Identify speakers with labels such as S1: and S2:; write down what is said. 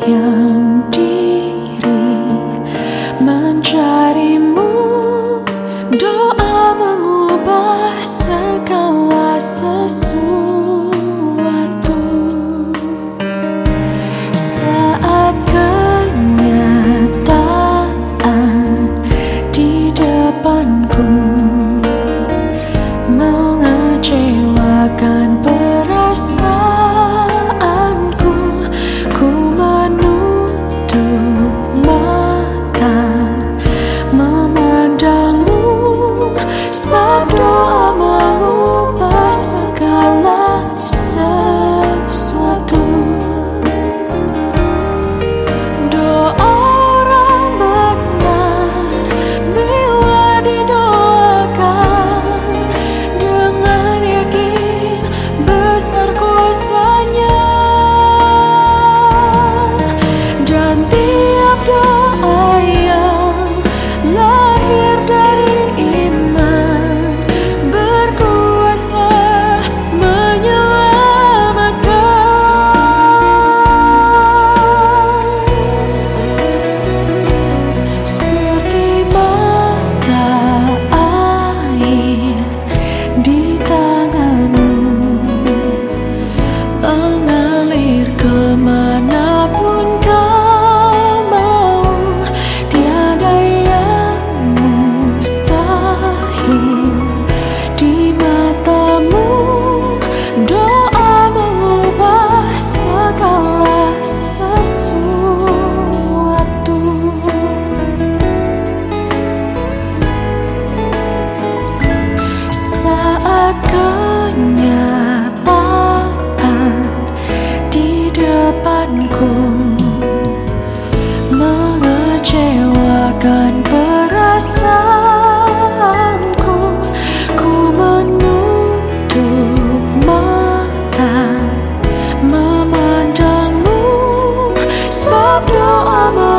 S1: berdiam diri mencarimu. Doa mengubah segala sesuatu. Saat kenyataan di depanku mengecewakan perasaanku, ku menutup mata memandangmu, sebab doa mengubah segala sesuatu. Doa orang benar bila didoakan dengan yakin besar kuasanya, dan tiap doa yang lahir dari iman berkuasa menyelamatkan. Seperti mata air di tanganmu mengalir kemanapun kau mau, tiada yang mustahil di matamu. Doa mengubah segala sesuatu. Saat kenyataan di depanku mengecewakan perasaanku, ku menutup mata memandangmu, sebab doa